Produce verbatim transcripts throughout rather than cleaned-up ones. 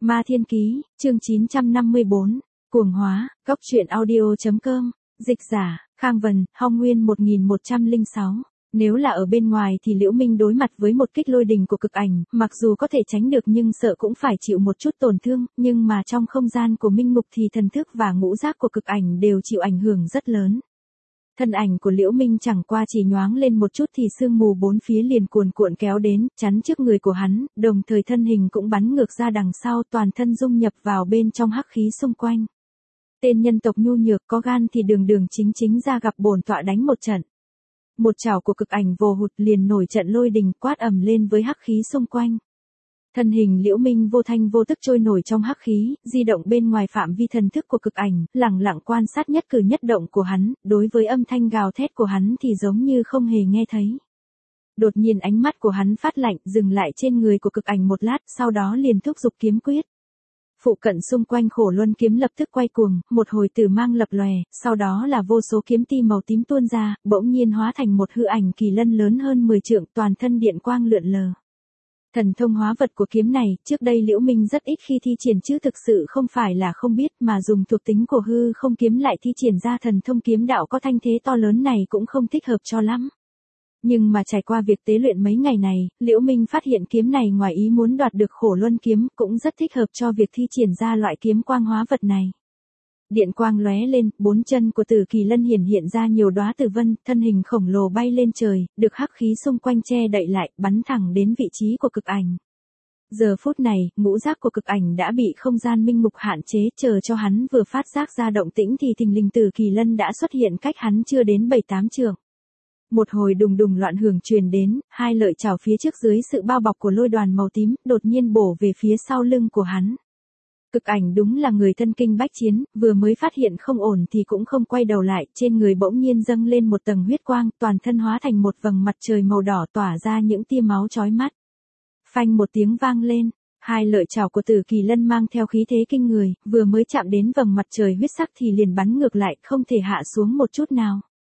Ma Thiên Ký, chương chín trăm năm mươi bốn, Cuồng Hóa, Cốc Truyện Audio.com, dịch giả, Khang Vân, Hong Nguyên một nghìn một trăm lẻ sáu. Nếu là ở bên ngoài thì Liễu Minh đối mặt với một kích lôi đình của cực ảnh, mặc dù có thể tránh được nhưng sợ cũng phải chịu một chút tổn thương, nhưng mà trong không gian của Minh Ngục thì thần thức và ngũ giác của cực ảnh đều chịu ảnh hưởng rất lớn. Thân ảnh của Liễu Minh chẳng qua chỉ nhoáng lên một chút thì sương mù bốn phía liền cuồn cuộn kéo đến, chắn trước người của hắn, đồng thời thân hình cũng bắn ngược ra đằng sau, toàn thân dung nhập vào bên trong hắc khí xung quanh. Tên nhân tộc nhu nhược có gan thì đường đường chính chính ra gặp bổn tọa đánh một trận. Một chảo của cực ảnh vồ hụt liền nổi trận lôi đình quát ầm lên với hắc khí xung quanh. Thân hình Liễu Minh vô thanh vô tức trôi nổi trong hắc khí, di động bên ngoài phạm vi thần thức của cực ảnh, lẳng lặng quan sát nhất cử nhất động của hắn, đối với âm thanh gào thét của hắn thì giống như không hề nghe thấy. Đột nhiên ánh mắt của hắn phát lạnh, dừng lại trên người của cực ảnh một lát, sau đó liền thúc giục kiếm quyết. Phụ cận xung quanh Khổ Luân kiếm lập tức quay cuồng, một hồi tử mang lập lòe, sau đó là vô số kiếm ti màu tím tuôn ra, bỗng nhiên hóa thành một hư ảnh kỳ lân lớn hơn mười trượng, toàn thân điện quang lượn lờ. Thần thông hóa vật của kiếm này, trước đây Liễu Minh rất ít khi thi triển chứ thực sự không phải là không biết mà dùng thuộc tính của hư không kiếm lại thi triển ra thần thông kiếm đạo có thanh thế to lớn này cũng không thích hợp cho lắm. Nhưng mà trải qua việc tế luyện mấy ngày này, Liễu Minh phát hiện kiếm này ngoài ý muốn đoạt được Khổ Luân kiếm cũng rất thích hợp cho việc thi triển ra loại kiếm quang hóa vật này. Điện quang lóe lên, bốn chân của Tử Kỳ Lân hiển hiện ra nhiều đóa tử vân, thân hình khổng lồ bay lên trời, được hắc khí xung quanh che đậy lại, bắn thẳng đến vị trí của cực ảnh. Giờ phút này, ngũ giác của cực ảnh đã bị không gian minh mục hạn chế, chờ cho hắn vừa phát giác ra động tĩnh thì thình lình Tử Kỳ Lân đã xuất hiện cách hắn chưa đến bảy tám trượng. Một hồi đùng đùng loạn hưởng truyền đến, hai lợi chảo phía trước dưới sự bao bọc của lôi đoàn màu tím, đột nhiên bổ về phía sau lưng của hắn. Cực ảnh đúng là người thân kinh bách chiến, vừa mới phát hiện không ổn thì cũng không quay đầu lại, trên người bỗng nhiên dâng lên một tầng huyết quang, toàn thân hóa thành một vầng mặt trời màu đỏ tỏa ra những tia máu chói mắt. Phanh một tiếng vang lên, hai lợi chảo của Tử Kỳ Lân mang theo khí thế kinh người, vừa mới chạm đến vầng mặt trời huyết sắc thì liền bắn ngược lại, không thể hạ xuống một chút nào.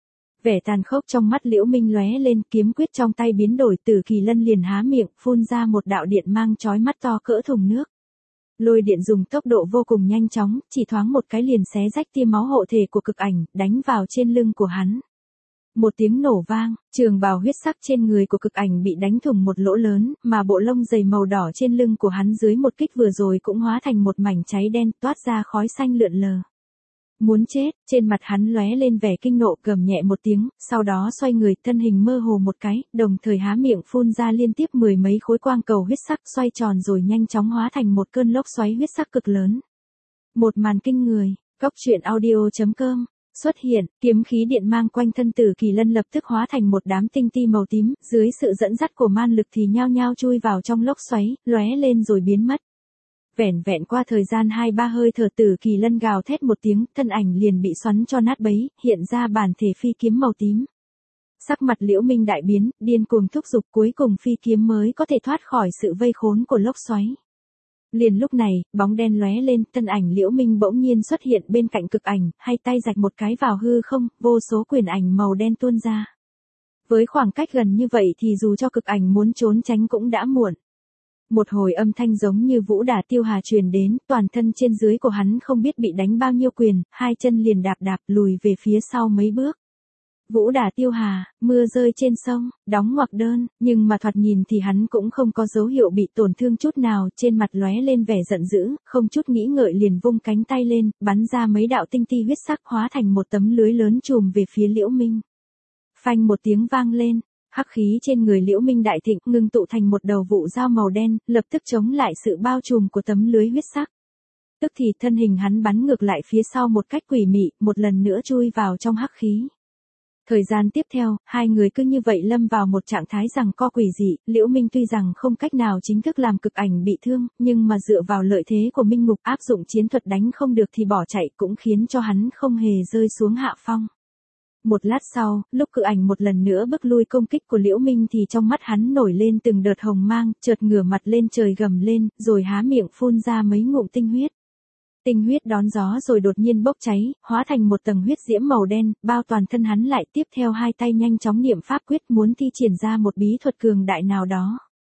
Vẻ tàn khốc trong mắt Liễu Minh lóe lên, kiếm quyết trong tay biến đổi, Tử Kỳ Lân liền há miệng, phun ra một đạo điện mang chói mắt to cỡ thùng nước. Lôi điện dùng tốc độ vô cùng nhanh chóng, chỉ thoáng một cái liền xé rách tia máu hộ thể của cực ảnh, đánh vào trên lưng của hắn. Một tiếng nổ vang, trường bào huyết sắc trên người của cực ảnh bị đánh thủng một lỗ lớn, mà bộ lông dày màu đỏ trên lưng của hắn dưới một kích vừa rồi cũng hóa thành một mảnh cháy đen, toát ra khói xanh lượn lờ. Muốn chết, trên mặt hắn lóe lên vẻ kinh nộ, gầm nhẹ một tiếng, sau đó xoay người, thân hình mơ hồ một cái, đồng thời há miệng phun ra liên tiếp mười mấy khối quang cầu huyết sắc, xoay tròn rồi nhanh chóng hóa thành một cơn lốc xoáy huyết sắc cực lớn. Một màn kinh người, Cốc Truyện Audio.com, xuất hiện, kiếm khí điện mang quanh thân Tử Kỳ Lân lập tức hóa thành một đám tinh ti màu tím, dưới sự dẫn dắt của man lực thì nhao nhao chui vào trong lốc xoáy, lóe lên rồi biến mất. Vẻn vẹn qua thời gian hai ba hơi thở, Tử Kỳ Lân gào thét một tiếng, thân ảnh liền bị xoắn cho nát bấy, hiện ra bản thể phi kiếm màu tím. Sắc mặt Liễu Minh đại biến, điên cuồng thúc giục, cuối cùng phi kiếm mới có thể thoát khỏi sự vây khốn của lốc xoáy. Liền lúc này, bóng đen lóe lên, thân ảnh Liễu Minh bỗng nhiên xuất hiện bên cạnh cực ảnh, hai tay rạch một cái vào hư không, vô số quyền ảnh màu đen tuôn ra. Với khoảng cách gần như vậy thì dù cho cực ảnh muốn trốn tránh cũng đã muộn. Một hồi âm thanh giống như vũ đả tiêu hà truyền đến, toàn thân trên dưới của hắn không biết bị đánh bao nhiêu quyền, hai chân liền đạp đạp lùi về phía sau mấy bước. Vũ đả tiêu hà, mưa rơi trên sông, đóng ngoặc đơn, nhưng mà thoạt nhìn thì hắn cũng không có dấu hiệu bị tổn thương chút nào, trên mặt lóe lên vẻ giận dữ, không chút nghĩ ngợi liền vung cánh tay lên, bắn ra mấy đạo tinh ti huyết sắc hóa thành một tấm lưới lớn trùm về phía Liễu Minh. Phanh một tiếng vang lên. Hắc khí trên người Liễu Minh đại thịnh, ngưng tụ thành một đầu vụ dao màu đen, lập tức chống lại sự bao trùm của tấm lưới huyết sắc. Tức thì thân hình hắn bắn ngược lại phía sau một cách quỷ mị, một lần nữa chui vào trong hắc khí. Thời gian tiếp theo, hai người cứ như vậy lâm vào một trạng thái giằng co quỷ dị, Liễu Minh tuy rằng không cách nào chính thức làm cực ảnh bị thương, nhưng mà dựa vào lợi thế của Minh Ngục áp dụng chiến thuật đánh không được thì bỏ chạy cũng khiến cho hắn không hề rơi xuống hạ phong. Một lát sau, lúc cự ảnh một lần nữa bức lui công kích của Liễu Minh thì trong mắt hắn nổi lên từng đợt hồng mang, chợt ngửa mặt lên trời gầm lên, rồi há miệng phun ra mấy ngụm tinh huyết. Tinh huyết đón gió rồi đột nhiên bốc cháy, hóa thành một tầng huyết diễm màu đen, bao toàn thân hắn lại, tiếp theo hai tay nhanh chóng niệm pháp quyết muốn thi triển ra một bí thuật cường đại nào đó.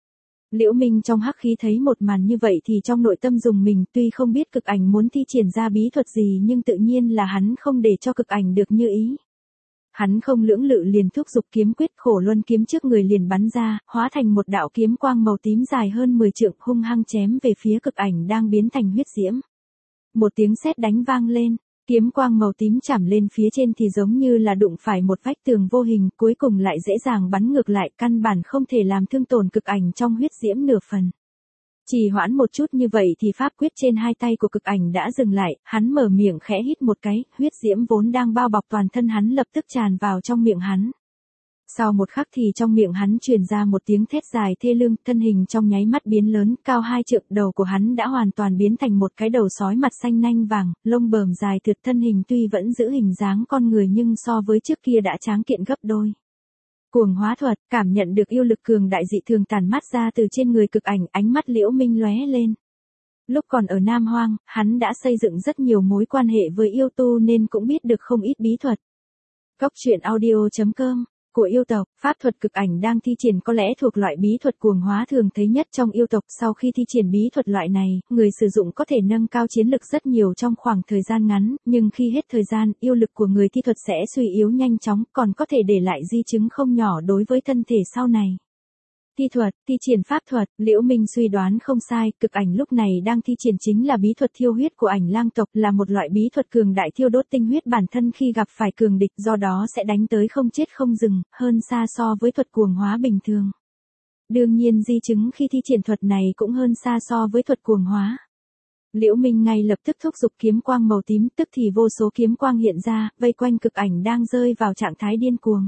Liễu Minh trong hắc khí thấy một màn như vậy thì trong nội tâm rùng mình, tuy không biết cực ảnh muốn thi triển ra bí thuật gì nhưng tự nhiên là hắn không để cho cực ảnh được như ý. Hắn không lưỡng lự liền thúc giục kiếm quyết, Khổ Luân kiếm trước người liền bắn ra, hóa thành một đạo kiếm quang màu tím dài hơn mười trượng hung hăng chém về phía cực ảnh đang biến thành huyết diễm. Một tiếng sét đánh vang lên, kiếm quang màu tím chạm lên phía trên thì giống như là đụng phải một vách tường vô hình, cuối cùng lại dễ dàng bắn ngược lại, căn bản không thể làm thương tổn cực ảnh trong huyết diễm nửa phần. Chỉ hoãn một chút như vậy thì pháp quyết trên hai tay của cực ảnh đã dừng lại, hắn mở miệng khẽ hít một cái, huyết diễm vốn đang bao bọc toàn thân hắn lập tức tràn vào trong miệng hắn. Sau một khắc thì trong miệng hắn truyền ra một tiếng thét dài thê lương, thân hình trong nháy mắt biến lớn, cao hai trượng, đầu của hắn đã hoàn toàn biến thành một cái đầu sói mặt xanh nanh vàng, lông bờm dài thượt, thân hình tuy vẫn giữ hình dáng con người nhưng so với trước kia đã tráng kiện gấp đôi. Cuồng hóa thuật, cảm nhận được yêu lực cường đại dị thường tản mát ra từ trên người cực ảnh, ánh mắt Liễu Minh lóe lên. Lúc còn ở Nam Hoang, hắn đã xây dựng rất nhiều mối quan hệ với yêu tu nên cũng biết được không ít bí thuật. Cốc truyện audio chấm com của yêu tộc, pháp thuật cực ảnh đang thi triển có lẽ thuộc loại bí thuật cuồng hóa thường thấy nhất trong yêu tộc. Sau khi thi triển bí thuật loại này, người sử dụng có thể nâng cao chiến lực rất nhiều trong khoảng thời gian ngắn, nhưng khi hết thời gian, yêu lực của người thi thuật sẽ suy yếu nhanh chóng, còn có thể để lại di chứng không nhỏ đối với thân thể sau này. Thi thuật, thi triển pháp thuật, Liễu Minh suy đoán không sai, cực ảnh lúc này đang thi triển chính là bí thuật thiêu huyết của ảnh lang tộc, là một loại bí thuật cường đại thiêu đốt tinh huyết bản thân khi gặp phải cường địch, do đó sẽ đánh tới không chết không dừng, hơn xa so với thuật cuồng hóa bình thường. Đương nhiên di chứng khi thi triển thuật này cũng hơn xa so với thuật cuồng hóa. Liễu Minh ngay lập tức thúc giục kiếm quang màu tím, tức thì vô số kiếm quang hiện ra, vây quanh cực ảnh đang rơi vào trạng thái điên cuồng.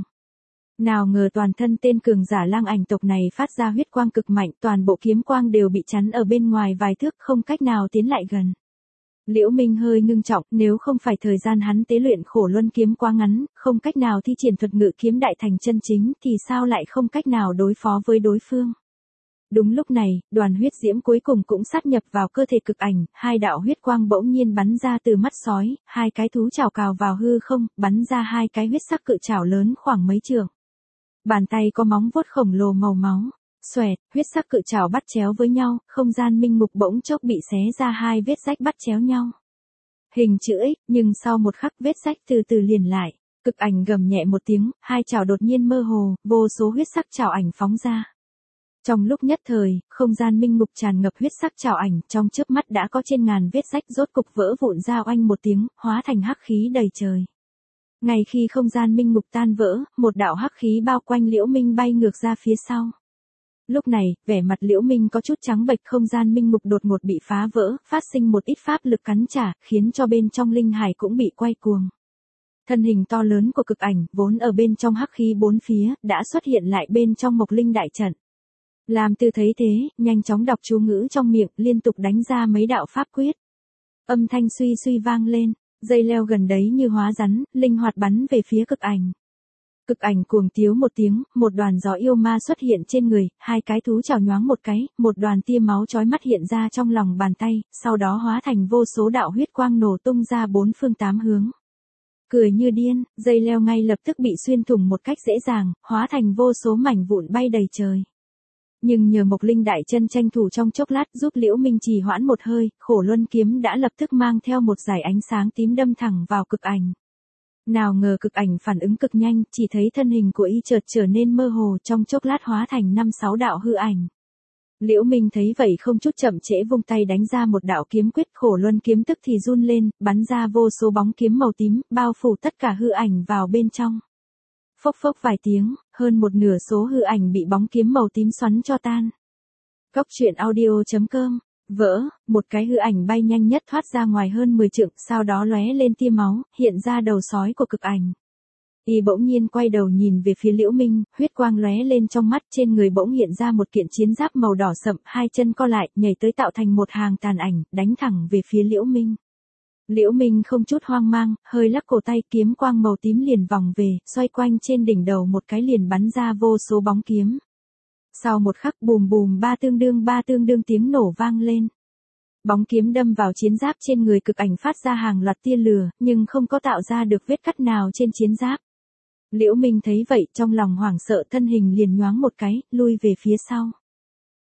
Nào ngờ toàn thân tên cường giả lang ảnh tộc này phát ra huyết quang cực mạnh, toàn bộ kiếm quang đều bị chắn ở bên ngoài vài thước, không cách nào tiến lại gần. Liễu Minh hơi ngưng trọng, nếu không phải thời gian hắn tế luyện Khổ Luân kiếm quá ngắn, không cách nào thi triển thuật ngự kiếm đại thành chân chính, thì sao lại không cách nào đối phó với đối phương. Đúng lúc này, đoàn huyết diễm cuối cùng cũng sát nhập vào cơ thể cực ảnh, hai đạo huyết quang bỗng nhiên bắn ra từ mắt sói, hai cái thú chảo cào vào hư không, bắn ra hai cái huyết sắc cự chảo lớn khoảng mấy trượng. Bàn tay có móng vuốt khổng lồ màu máu, xoẹt, huyết sắc cự chảo bắt chéo với nhau, không gian minh mục bỗng chốc bị xé ra hai vết rách bắt chéo nhau. Hình chữ X, nhưng sau một khắc vết rách từ từ liền lại, cực ảnh gầm nhẹ một tiếng, hai chảo đột nhiên mơ hồ, vô số huyết sắc chảo ảnh phóng ra. Trong lúc nhất thời, không gian minh mục tràn ngập huyết sắc chảo ảnh, trong chớp mắt đã có trên ngàn vết rách rốt cục vỡ vụn ra oanh một tiếng, hóa thành hắc khí đầy trời. Ngay khi không gian minh mục tan vỡ, một đạo hắc khí bao quanh Liễu Minh bay ngược ra phía sau. Lúc này, vẻ mặt Liễu Minh có chút trắng bệch, không gian minh mục đột ngột bị phá vỡ, phát sinh một ít pháp lực cắn trả, khiến cho bên trong linh hải cũng bị quay cuồng. Thân hình to lớn của cực ảnh, vốn ở bên trong hắc khí bốn phía, đã xuất hiện lại bên trong Mộc Linh đại trận. Làm Tư thấy thế, nhanh chóng đọc chú ngữ trong miệng, liên tục đánh ra mấy đạo pháp quyết. Âm thanh suy suy vang lên. Dây leo gần đấy như hóa rắn, linh hoạt bắn về phía cực ảnh. Cực ảnh cuồng tiếu một tiếng, một đoàn gió yêu ma xuất hiện trên người, hai cái thú chảo nhoáng một cái, một đoàn tia máu chói mắt hiện ra trong lòng bàn tay, sau đó hóa thành vô số đạo huyết quang nổ tung ra bốn phương tám hướng. Cười như điên, dây leo ngay lập tức bị xuyên thủng một cách dễ dàng, hóa thành vô số mảnh vụn bay đầy trời. Nhưng nhờ Mộc Linh đại chân tranh thủ trong chốc lát giúp Liễu Minh trì hoãn một hơi, Khổ Luân kiếm đã lập tức mang theo một dải ánh sáng tím đâm thẳng vào cực ảnh. Nào ngờ cực ảnh phản ứng cực nhanh, chỉ thấy thân hình của y chợt trở nên mơ hồ, trong chốc lát hóa thành năm sáu đạo hư ảnh. Liễu Minh thấy vậy không chút chậm trễ vung tay đánh ra một đạo kiếm quyết, Khổ Luân kiếm tức thì run lên, bắn ra vô số bóng kiếm màu tím, bao phủ tất cả hư ảnh vào bên trong. Phốc phốc vài tiếng, hơn một nửa số hư ảnh bị bóng kiếm màu tím xoắn cho tan. Cốc truyện audio chấm com, vỡ, một cái hư ảnh bay nhanh nhất thoát ra ngoài hơn mười trượng, sau đó lóe lên tia máu, hiện ra đầu sói của cực ảnh. Y bỗng nhiên quay đầu nhìn về phía Liễu Minh, huyết quang lóe lên trong mắt, trên người bỗng hiện ra một kiện chiến giáp màu đỏ sậm, hai chân co lại, nhảy tới tạo thành một hàng tàn ảnh, đánh thẳng về phía Liễu Minh. Liễu Minh không chút hoang mang, hơi lắc cổ tay, kiếm quang màu tím liền vòng về, xoay quanh trên đỉnh đầu một cái liền bắn ra vô số bóng kiếm. Sau một khắc bùm bùm ba tương đương ba tương đương tiếng nổ vang lên. Bóng kiếm đâm vào chiến giáp trên người cực ảnh phát ra hàng loạt tia lửa, nhưng không có tạo ra được vết cắt nào trên chiến giáp. Liễu Minh thấy vậy trong lòng hoảng sợ, thân hình liền nhoáng một cái, lui về phía sau.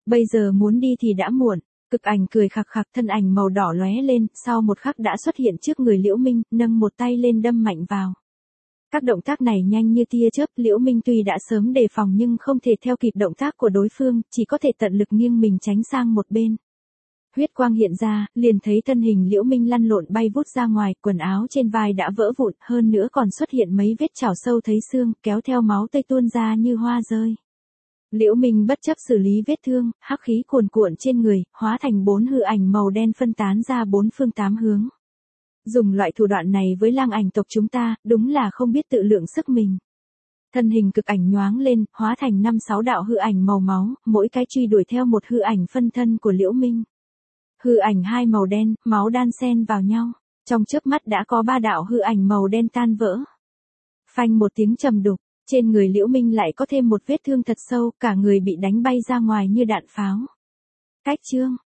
Bây giờ muốn đi thì đã muộn. Cực ảnh cười khặc khặc, thân ảnh màu đỏ lóe lên, sau một khắc đã xuất hiện trước người Liễu Minh, nâng một tay lên đâm mạnh vào. Các động tác này nhanh như tia chớp, Liễu Minh tuy đã sớm đề phòng nhưng không thể theo kịp động tác của đối phương, chỉ có thể tận lực nghiêng mình tránh sang một bên. Huyết quang hiện ra, liền thấy thân hình Liễu Minh lăn lộn bay vút ra ngoài, quần áo trên vai đã vỡ vụn, hơn nữa còn xuất hiện mấy vết chảo sâu thấy xương, kéo theo máu tươi tuôn ra như hoa rơi. Liễu Minh bất chấp xử lý vết thương, hắc khí cuồn cuộn trên người, hóa thành bốn hư ảnh màu đen phân tán ra bốn phương tám hướng. Dùng loại thủ đoạn này với lang ảnh tộc chúng ta, đúng là không biết tự lượng sức mình. Thân hình cực ảnh nhoáng lên, hóa thành năm sáu đạo hư ảnh màu máu, mỗi cái truy đuổi theo một hư ảnh phân thân của Liễu Minh. Hư ảnh hai màu đen, máu đan xen vào nhau, trong chớp mắt đã có ba đạo hư ảnh màu đen tan vỡ. Phanh một tiếng trầm đục, trên người Liễu Minh lại có thêm một vết thương thật sâu, cả người bị đánh bay ra ngoài như đạn pháo. Cách chương